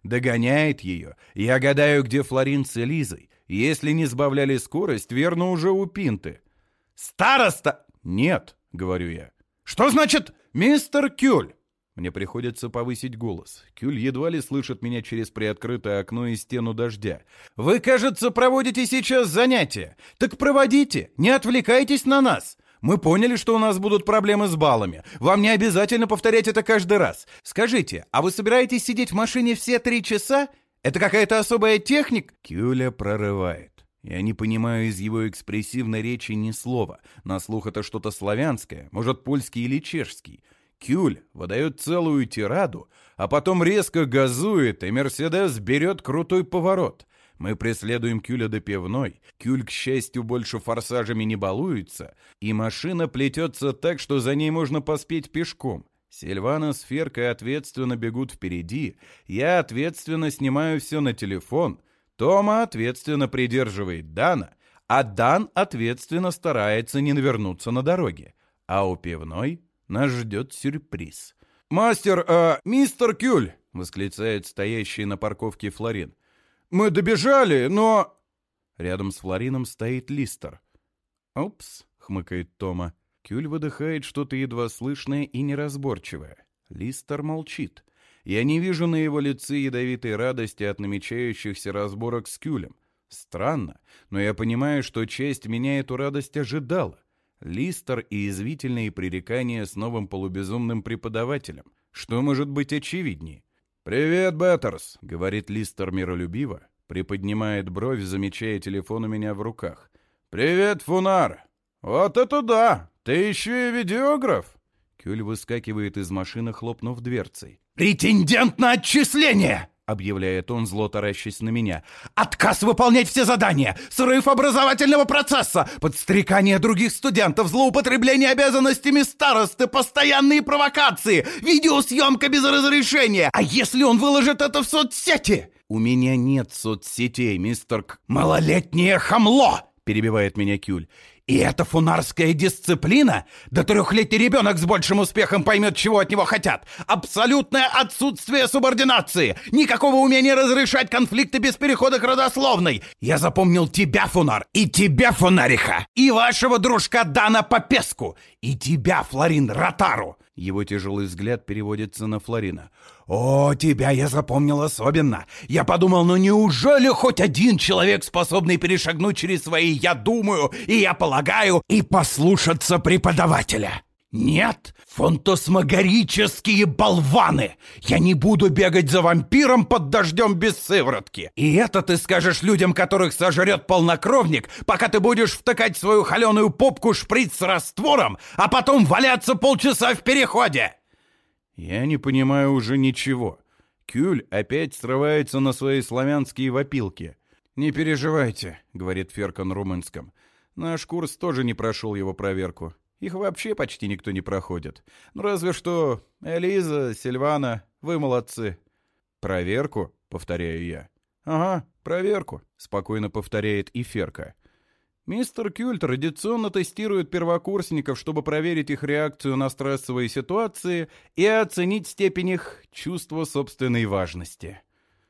Догоняет ее. Я гадаю, где Флорин с Элизой. Если не сбавляли скорость, верно, уже у Пинты. «Староста!» «Нет», — говорю я. «Что значит мистер Кюль?» Мне приходится повысить голос. Кюль едва ли слышит меня через приоткрытое окно и стену дождя. «Вы, кажется, проводите сейчас занятия. Так проводите, не отвлекайтесь на нас. Мы поняли, что у нас будут проблемы с баллами. Вам не обязательно повторять это каждый раз. Скажите, а вы собираетесь сидеть в машине все три часа? Это какая-то особая техника?» Кюля прорывает. Я не понимаю из его экспрессивной речи ни слова. На слух это что-то славянское, может, польский или чешский. Кюль выдает целую тираду, а потом резко газует, и «Мерседес» берет крутой поворот. Мы преследуем Кюля до пивной. Кюль, к счастью, больше форсажами не балуется, и машина плетется так, что за ней можно поспеть пешком. Сильвана с Феркой ответственно бегут впереди, я ответственно снимаю все на телефон, Тома ответственно придерживает Дана, а Дан ответственно старается не навернуться на дороге. А у пивной нас ждет сюрприз. «Мастер, э, мистер Кюль!» — восклицает стоящий на парковке Флорин. «Мы добежали, но...» Рядом с Флорином стоит Листер. «Упс», — хмыкает Тома. Кюль выдыхает что-то едва слышное и неразборчивое. Листер молчит. Я не вижу на его лице ядовитой радости от намечающихся разборок с Кюлем. Странно, но я понимаю, что часть меня эту радость ожидала. Листер и извительные пререкания с новым полубезумным преподавателем. Что может быть очевиднее? «Привет, Беттерс», — говорит Листер миролюбиво, приподнимает бровь, замечая телефон у меня в руках. «Привет, Фунар! Вот это да! Ты еще и видеограф!» Кюль выскакивает из машины, хлопнув дверцей. «Претендент на отчисление!» — объявляет он, зло таращась на меня. «Отказ выполнять все задания! Срыв образовательного процесса! Подстрекание других студентов! Злоупотребление обязанностями старосты! Постоянные провокации! Видеосъемка без разрешения! А если он выложит это в соцсети?» «У меня нет соцсетей, мистер К...» «Малолетнее хамло!» — перебивает меня Кюль. «И это фунарская дисциплина? Да трехлетний ребенок с большим успехом поймет, чего от него хотят. Абсолютное отсутствие субординации. Никакого умения разрешать конфликты без перехода к родословной. Я запомнил тебя, Фунар, и тебя, Фунариха, и вашего дружка Дана Попеску, и тебя, Флорин Ротару». Его тяжелый взгляд переводится на Флорина. «О, тебя я запомнил особенно. Я подумал, ну неужели хоть один человек, способный перешагнуть через свои «я думаю» и «я полагаю» и послушаться преподавателя? Нет, фантасмагорические болваны! Я не буду бегать за вампиром под дождем без сыворотки. И это ты скажешь людям, которых сожрет полнокровник, пока ты будешь втыкать в свою холеную попку шприц с раствором, а потом валяться полчаса в переходе!» Я не понимаю уже ничего. Кюль опять срывается на свои славянские вопилки. «Не переживайте», — говорит Ферка на румынском. «Наш курс тоже не прошел его проверку. Их вообще почти никто не проходит. Ну, разве что Элиза, Сильвана, вы молодцы». «Проверку?» — повторяю я. «Ага, проверку», — спокойно повторяет и Ферка. Мистер Кюль традиционно тестирует первокурсников, чтобы проверить их реакцию на стрессовые ситуации и оценить степень их чувства собственной важности.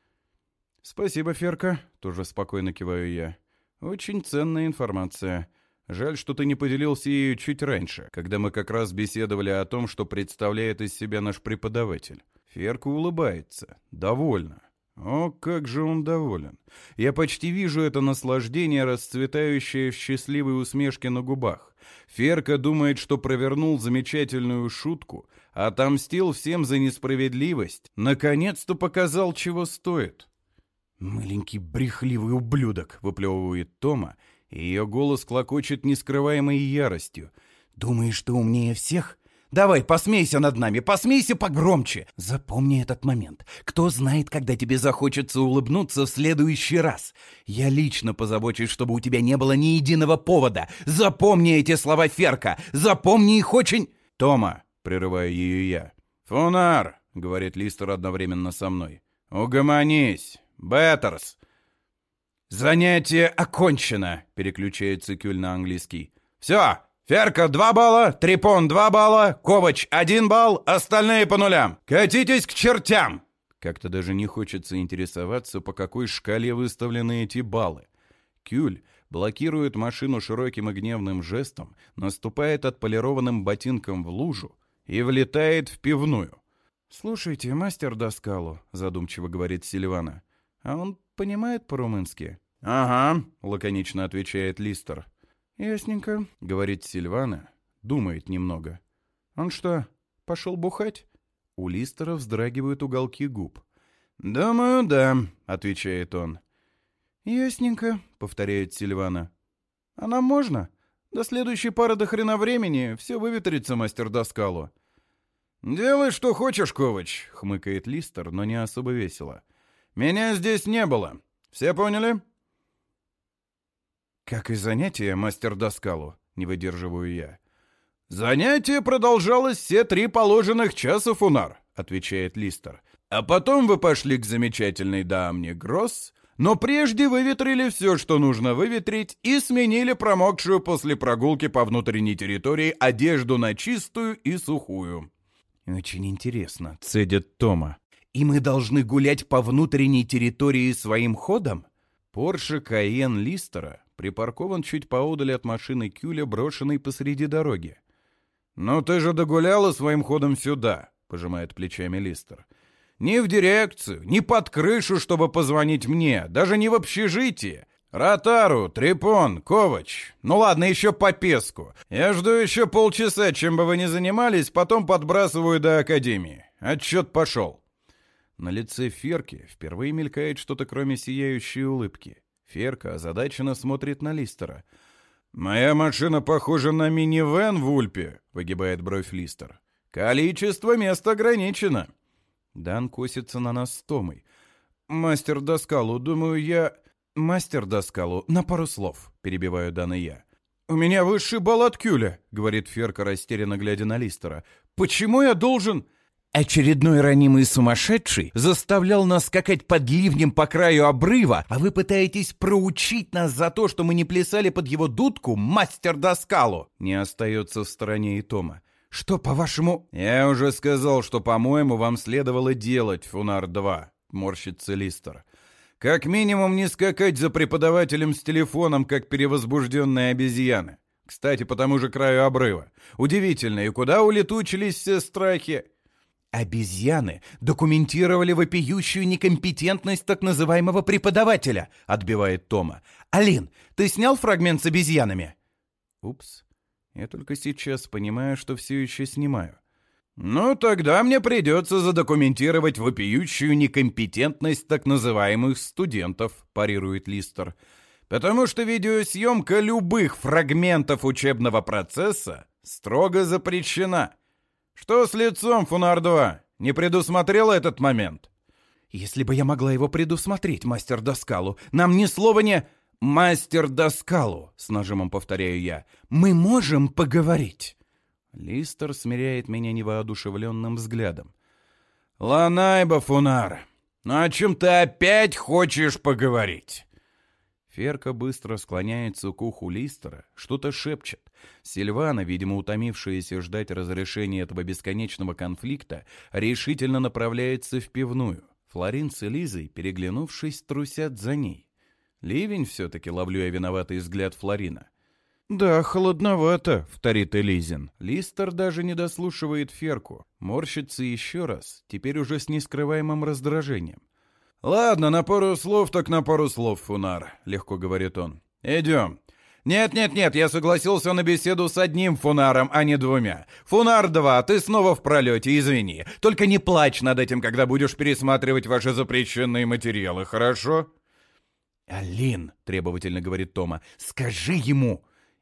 «Спасибо, Ферка», — тоже спокойно киваю я. «Очень ценная информация. Жаль, что ты не поделился ею чуть раньше, когда мы как раз беседовали о том, что представляет из себя наш преподаватель». Ферка улыбается. Довольна. О, как же он доволен. Я почти вижу это наслаждение, расцветающее в счастливой усмешке на губах. Ферка думает, что провернул замечательную шутку, отомстил всем за несправедливость, наконец-то показал, чего стоит. «Маленький брехливый ублюдок», — выплевывает Тома, и ее голос клокочет нескрываемой яростью. «Думаешь, ты умнее всех? Давай, посмейся над нами, посмейся погромче. Запомни этот момент. Кто знает, когда тебе захочется улыбнуться в следующий раз. Я лично позабочусь, чтобы у тебя не было ни единого повода. Запомни эти слова, Ферка. Запомни их очень...» «Тома», — прерываю ее я. «Фунар», — говорит Листер одновременно со мной. «Угомонись. Беттерс». «Занятие окончено», — переключается Кюль на английский. «Все. Ферка два балла, Трипон два балла, Ковач один балл, остальные по нулям. Катитесь к чертям!» Как-то даже не хочется интересоваться, по какой шкале выставлены эти баллы. Кюль блокирует машину широким и гневным жестом, наступает отполированным ботинком в лужу и влетает в пивную. «Слушайте, мастер Даскалу», — задумчиво говорит Сильвана, — «а он понимает по-румынски?» «Ага», — лаконично отвечает Листер. «Ясненько», — говорит Сильвана, думает немного. «Он что, пошел бухать?» У Листера вздрагивают уголки губ. «Думаю, да», — отвечает он. «Ясненько», — повторяет Сильвана. «А нам можно? До следующей пары до хрена времени все выветрится, мастер Даскалу». «Делай, что хочешь, Ковач», — хмыкает Листер, но не особо весело. «Меня здесь не было. Все поняли?» «Как и занятие, мастер Даскалу», — не выдерживаю я. «Занятие продолжалось все три положенных часа, Фунар», — отвечает Листер. «А потом вы пошли к замечательной дамне Гросс, но прежде выветрили все, что нужно выветрить, и сменили промокшую после прогулки по внутренней территории одежду на чистую и сухую». «Очень интересно», — цедит Тома. «И мы должны гулять по внутренней территории своим ходом?» Порше Кайен Листера припаркован чуть поодаль от машины Кюля, брошенной посреди дороги. «Ну ты же догуляла своим ходом сюда», — пожимает плечами Листер. «Ни в дирекцию, ни под крышу, чтобы позвонить мне, даже не в общежитие. Ротару, Трипон, Ковач. Ну ладно, еще по песку. Я жду еще полчаса, чем бы вы ни занимались, потом подбрасываю до академии. Отчет пошел». На лице Ферки впервые мелькает что-то, кроме сияющей улыбки. Ферка озадаченно смотрит на Листера. «Моя машина похожа на минивэн в Ульпе», — выгибает бровь Листер. «Количество мест ограничено». Дан косится на нас с Томой. «Мастер Даскалу, думаю, я...» «Мастер Даскалу, на пару слов», — перебиваю Дана я. «У меня высший балл от Кюля», — говорит Ферка, растерянно глядя на Листера. «Почему я должен...» «Очередной ранимый сумасшедший заставлял нас скакать под ливнем по краю обрыва, а вы пытаетесь проучить нас за то, что мы не плясали под его дудку, мастер Даскалу!» Не остается в стороне и Тома. «Что, по-вашему...» «Я уже сказал, что, по-моему, вам следовало делать, Фунар-два», — морщится Листер. «Как минимум не скакать за преподавателем с телефоном, как перевозбужденные обезьяны. Кстати, по тому же краю обрыва. Удивительно, и куда улетучились все страхи?» «Обезьяны документировали вопиющую некомпетентность так называемого преподавателя», — отбивает Тома. «Алин, ты снял фрагмент с обезьянами?» «Упс, я только сейчас понимаю, что все еще снимаю». «Ну, тогда мне придется задокументировать вопиющую некомпетентность так называемых студентов», — парирует Листер. «Потому что видеосъемка любых фрагментов учебного процесса строго запрещена. Что с лицом, Фунар-два? Не предусмотрела этот момент?» «Если бы я могла его предусмотреть, мастер Даскалу, нам ни слова не...» «Мастер Даскалу», — с нажимом повторяю я, — «мы можем поговорить». Листер смиряет меня невоодушевленным взглядом. «Ланайба, Фунар, ну о чем ты опять хочешь поговорить?» Ферка быстро склоняется к уху Листера, что-то шепчет. Сильвана, видимо, утомившаяся ждать разрешения этого бесконечного конфликта, решительно направляется в пивную. Флорин с Элизой, переглянувшись, трусят за ней. Ливень все-таки, ловлю я виноватый взгляд Флорина. «Да, холодновато», — вторит Элизин. Листер даже не дослушивает Ферку. Морщится еще раз, теперь уже с нескрываемым раздражением. «Ладно, на пару слов так на пару слов, Фунар», — легко говорит он. «Идем». «Нет-нет-нет, я согласился на беседу с одним Фунаром, а не двумя. Фунар-два, ты снова в пролете, извини. Только не плачь над этим, когда будешь пересматривать ваши запрещенные материалы, хорошо?» «Алин», — требовательно говорит Тома, — «скажи ему».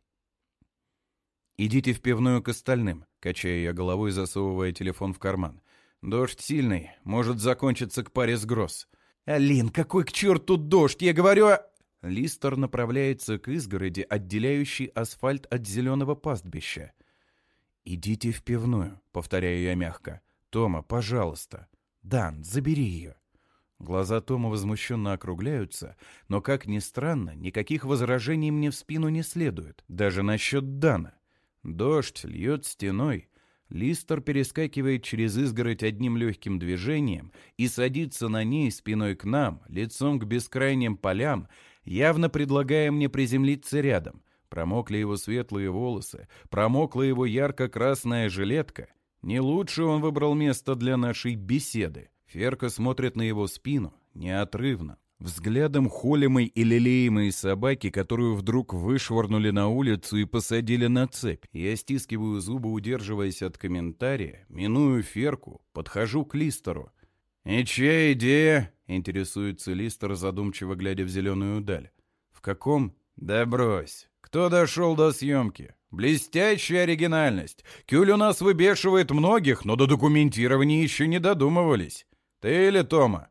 «Идите в пивную к остальным», — качая я головой, засовывая телефон в карман. «Дождь сильный, может закончиться к паре с Гросс». «Алин, какой к черту дождь? Я говорю о...» Листер направляется к изгороди, отделяющей асфальт от зеленого пастбища. «Идите в пивную», — повторяю я мягко. «Тома, пожалуйста. Дан, забери ее». Глаза Тома возмущенно округляются, но, как ни странно, никаких возражений мне в спину не следует, даже насчет Дана. Дождь льет стеной, Листер перескакивает через изгородь одним легким движением и садится на ней спиной к нам, лицом к бескрайним полям, явно предлагая мне приземлиться рядом. Промокли его светлые волосы, промокла его ярко-красная жилетка. Не лучше он выбрал место для нашей беседы. Ферка смотрит на его спину, неотрывно. Взглядом холимой и лелеемой собаки, которую вдруг вышвырнули на улицу и посадили на цепь. Я стискиваю зубы, удерживаясь от комментария, миную Ферку, подхожу к Листеру. «И чья идея?» — интересуется Листер, задумчиво глядя в зеленую даль. «В каком?» «Да брось. Кто дошел до съемки? Блестящая оригинальность. Кюль у нас выбешивает многих, но до документирования еще не додумывались. Ты или Тома?»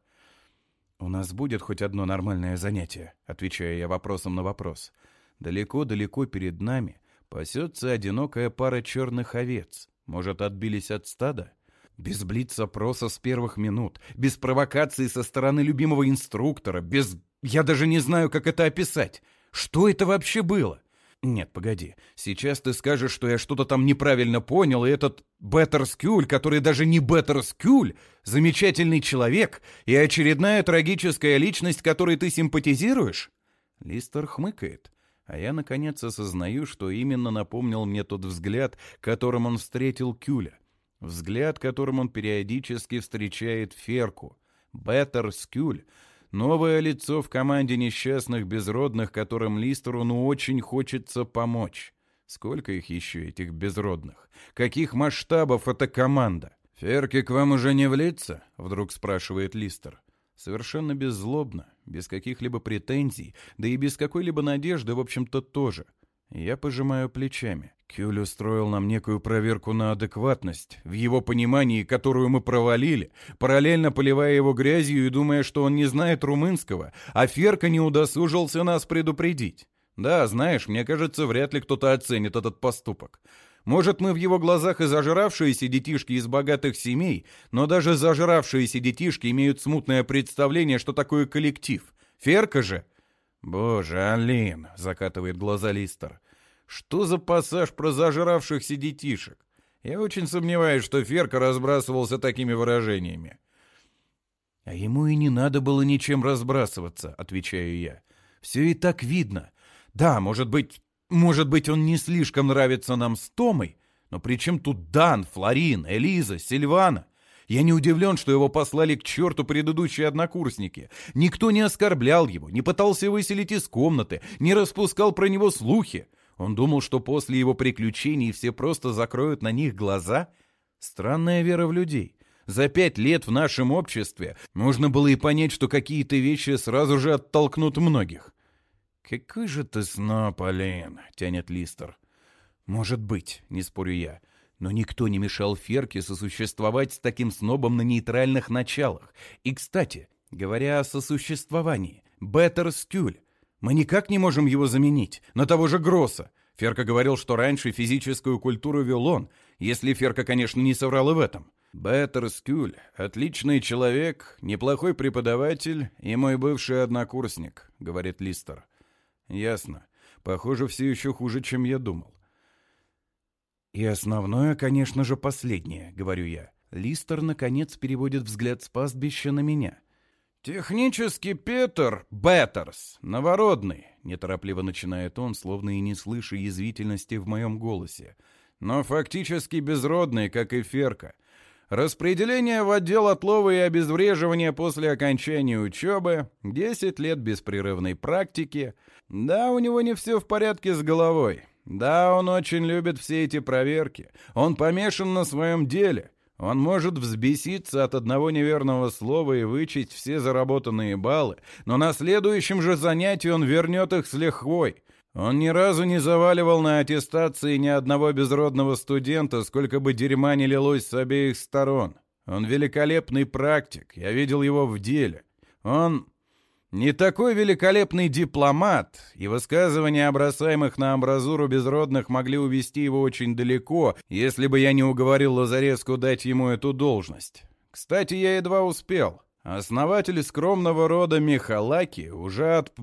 «У нас будет хоть одно нормальное занятие», — отвечаю я вопросом на вопрос. Далеко-далеко перед нами пасется одинокая пара черных овец. Может, отбились от стада? Без блиц-опроса с первых минут, без провокации со стороны любимого инструктора, без... Я даже не знаю, как это описать. Что это вообще было? Нет, погоди. Сейчас ты скажешь, что я что-то там неправильно понял, и этот Беттерскюль, который даже не Беттерскюль, замечательный человек и очередная трагическая личность, которой ты симпатизируешь? Листер хмыкает, а я, наконец, осознаю, что именно напомнил мне тот взгляд, которым он встретил Кюля. Взгляд, которым он периодически встречает Ферку. Беттерскюль. Новое лицо в команде несчастных безродных, которым Листеру ну очень хочется помочь. Сколько их еще, этих безродных? Каких масштабов эта команда? «Ферке к вам уже не влиться?» — вдруг спрашивает Листер. Совершенно беззлобно, без каких-либо претензий, да и без какой-либо надежды, в общем-то, тоже. Я пожимаю плечами. Кюль устроил нам некую проверку на адекватность, в его понимании, которую мы провалили, параллельно поливая его грязью и думая, что он не знает румынского, а Ферка не удосужился нас предупредить. Да, знаешь, мне кажется, вряд ли кто-то оценит этот поступок. Может, мы в его глазах и зажравшиеся детишки из богатых семей, но даже зажравшиеся детишки имеют смутное представление, что такое коллектив. Ферка же... «Боже, Алин!» — закатывает глаза Листер. «Что за пассаж про зажравшихся детишек? Я очень сомневаюсь, что Ферка разбрасывался такими выражениями». «А ему и не надо было ничем разбрасываться», — отвечаю я. «Все и так видно. Да, может быть, может быть, он не слишком нравится нам с Томой, но при чем тут Дан, Флорин, Элиза, Сильвана? Я не удивлен, что его послали к черту предыдущие однокурсники. Никто не оскорблял его, не пытался выселить из комнаты, не распускал про него слухи. Он думал, что после его приключений все просто закроют на них глаза. Странная вера в людей. За пять лет в нашем обществе можно было и понять, что какие-то вещи сразу же оттолкнут многих. «Какой же ты сноб, Алин!» — тянет Листер. «Может быть, не спорю я. Но никто не мешал Ферке сосуществовать с таким снобом на нейтральных началах. И, кстати, говоря о сосуществовании, Беттерскюль, мы никак не можем его заменить на того же Гросса. Ферка говорил, что раньше физическую культуру вел он, если Ферка, конечно, не соврал и в этом. Беттерскюль — отличный человек, неплохой преподаватель и мой бывший однокурсник», — говорит Листер. «Ясно. Похоже, все еще хуже, чем я думал». «И основное, конечно же, последнее», — говорю я. Листер, наконец, переводит взгляд с пастбища на меня. «Технически Петер Беттерс, новородный», — неторопливо начинает он, словно и не слыша язвительности в моем голосе. «Но фактически безродный, как и Ферка. Распределение в отдел отлова и обезвреживания после окончания учебы, десять лет беспрерывной практики. Да, у него не все в порядке с головой. Да, он очень любит все эти проверки. Он помешан на своем деле. Он может взбеситься от одного неверного слова и вычесть все заработанные баллы, но на следующем же занятии он вернет их с лихвой. Он ни разу не заваливал на аттестации ни одного безродного студента, сколько бы дерьма ни лилось с обеих сторон. Он великолепный практик, я видел его в деле. Он не такой великолепный дипломат, и высказывания о бросаемых на амбразуру безродных могли увести его очень далеко, если бы я не уговорил Лазареску дать ему эту должность. Кстати, я едва успел. Основатель скромного рода Михалаки уже от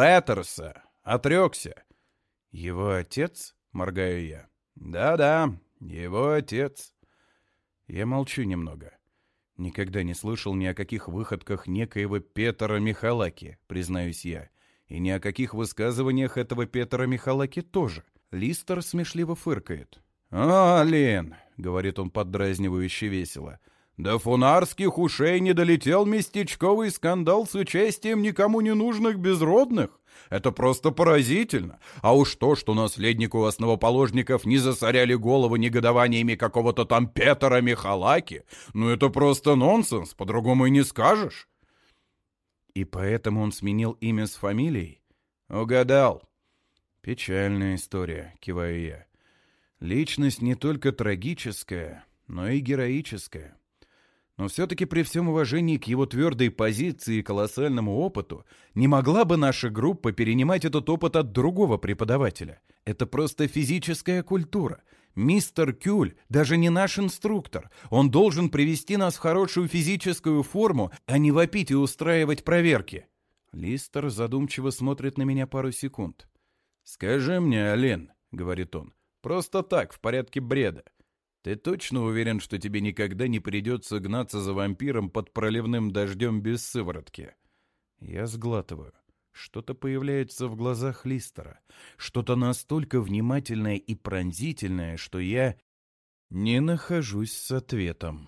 Беттерса отрекся. «Его отец?» — моргаю я. «Да-да, Его отец. Я молчу немного. Никогда не слышал ни о каких выходках некоего Петра Михалаки, признаюсь я. И ни о каких высказываниях этого Петра Михалаки тоже. Листер смешливо фыркает. «А, Лен», — говорит он поддразнивающе весело, — «до фунарских ушей не долетел местечковый скандал с участием никому не нужных безродных? Это просто поразительно. А уж то, что наследнику основоположников не засоряли голову негодованиями какого-то там Петра Михалаки, ну это просто нонсенс, по-другому и не скажешь». «И поэтому он сменил имя с фамилией?» «Угадал». «Печальная история», — киваю я. «Личность не только трагическая, но и героическая. Но все-таки при всем уважении к его твердой позиции и колоссальному опыту не могла бы наша группа перенимать этот опыт от другого преподавателя. Это просто физическая культура. Мистер Кюль даже не наш инструктор. Он должен привести нас в хорошую физическую форму, а не вопить и устраивать проверки». Листер задумчиво смотрит на меня пару секунд. «Скажи мне, Ален», — говорит он, — «просто так, в порядке бреда. Ты точно уверен, что тебе никогда не придется гнаться за вампиром под проливным дождем без сыворотки?» Я сглатываю. Что-то появляется в глазах Листера. Что-то настолько внимательное и пронзительное, что я не нахожусь с ответом.